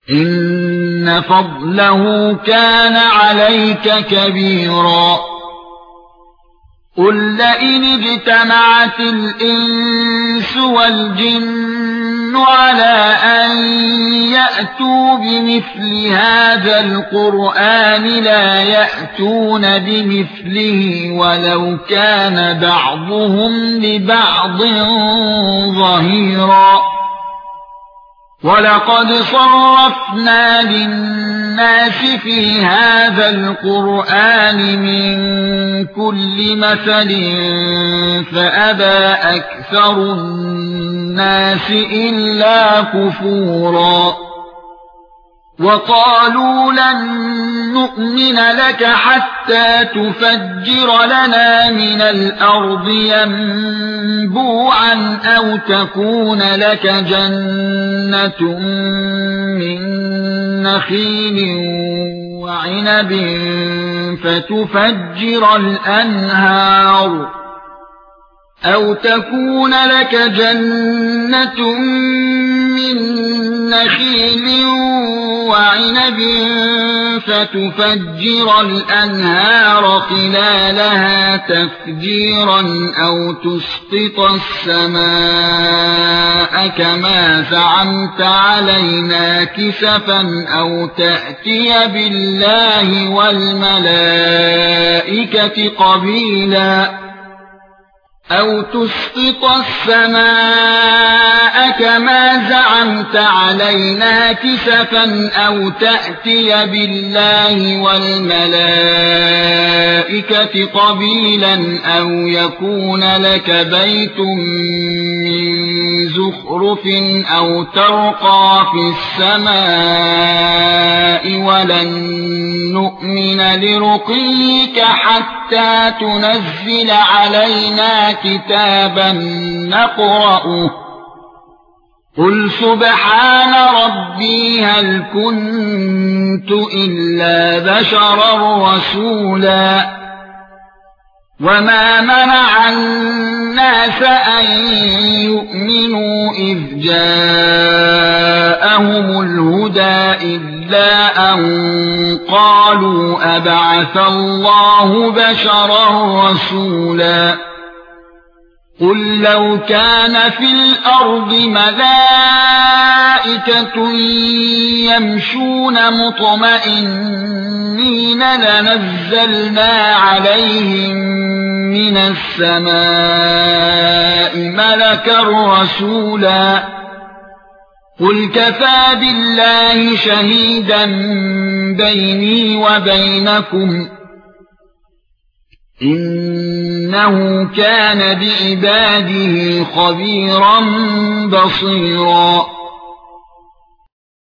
إن فضله كان عليك كبيرا قل لئن اجتمعت الإنس والجن على أن يأتوا بمثل هذا القرآن لا يأتون بمثله ولو كان بعضهم لبعض ظهيرا ولقد صرفنا للناس في هذا القرآن من كل مثل فأبى أكثر الناس إلا كفورا وقالوا لن نؤمن لك حتى تفجر لنا من الأرض ينبوعا أو تكون لك جنة من نخيل وعنب فتفجر الأنهار خلالها تفجيرا أو تسقط السماء كما زعمت علينا كسفا أو تأتي بالله والملائكة قبيلا أو يكون لك بيت من زخرف أو ترقى في السماء ولن نؤمن لرقيك حتى تنزل علينا كتابا نقرأه قل سبحان ربي هل كنت إلا بشرا رسولا وما منع الناس أن يؤمنوا إذ جاءهم الهدى إلا أن قالوا أبعث الله بشرا رسولا قل لو كان في الأرض ملائكة يمشون مطمئنين لنزلنا عليهم من السماء ملكا رسولا قل كفى بالله شهيدا بيني وبينكم إنه كان بعباده خبيرا بصيرا